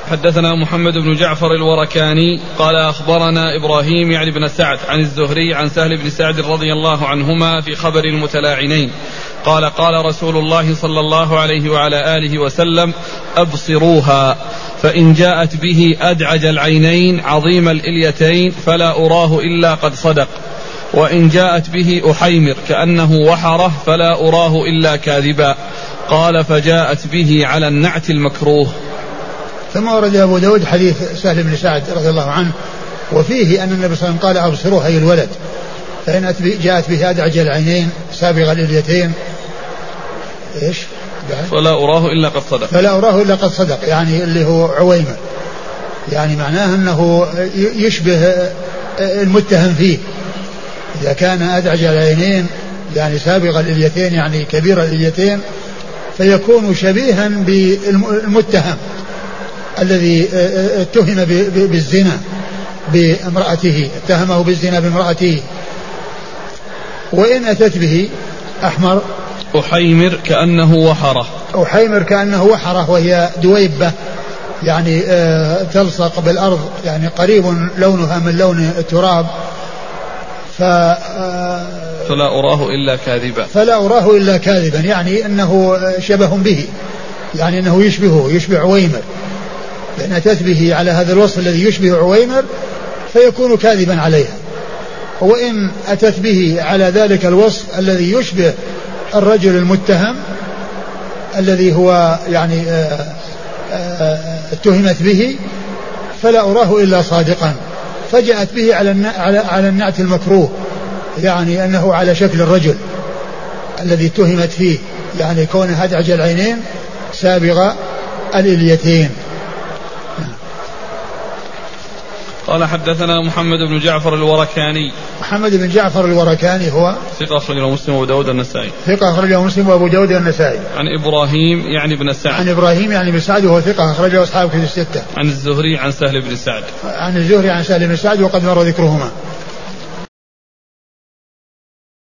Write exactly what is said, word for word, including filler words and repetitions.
حدثنا محمد بن جعفر الوركاني قال أخبرنا إبراهيم يعني بن سعد عن الزهري عن سهل بن سعد رضي الله عنهما في خبر المتلاعنين قال قال رسول الله صلى الله عليه وعلى آله وسلم أبصروها فإن جاءت به أدعج العينين عظيم الإليتين فلا أراه إلا قد صدق، وإن جاءت به أحيمر كأنه وحره فلا أراه إلا كاذبا. قال فجاءت به على النعت المكروه. ثم ورد أبو داود حديث سهل بن سعد رضي الله عنه وفيه أن النبي صلى الله عليه وسلم قال أبصروها أي الولد، فإن جاءت به أدعج العينين سابغ الإليتين إيش فلا أراه إلا قد صدق فلا أراه إلا قد صدق يعني اللي هو عويمر، يعني معناه أنه يشبه المتهم فيه. إذا كان أدعج العينين يعني سابغ الإليتين يعني كبير الإليتين فيكون شبيها بالمتهم الذي اتهم بالزنا بامرأته، اتهمه بالزنا بامرأته. وإن أتت به أحمر أحيمر كأنه وحره أحيمر كأنه وحره وهي دويبة يعني تلصق بالأرض يعني قريب لونها من لون التراب. ف فلا أراه إلا كاذبا فلا أراه إلا كاذبا يعني أنه شبه به، يعني أنه يشبهه يشبه عويمر، فإن أتت به على هذا الوصف الذي يشبه عويمر فيكون كاذبا عليها. وإن أتت به على ذلك الوصف الذي يشبه الرجل المتهم الذي هو يعني اتهمت به فلا أراه إلا صادقا. فجاءت به على على النعت المكروه يعني أنه على شكل الرجل الذي اتهمت فيه، يعني كونه أدعج العينين سابغ الإليتين. قال حدثنا محمد بن جعفر الوركاني. محمد بن جعفر الوركاني هو ثقة أخرجه مسلم وأبو داود النسائي. ثقة أخرجه مسلم وأبو داود النسائي. عن إبراهيم يعني بن سعد. عن إبراهيم يعني بن سعد وهو ثقة أخرجه أصحاب كتب الستة. عن الزهري عن سهل بن سعد. عن الزهري عن سهل بن سعد وقد مر ذكرهما.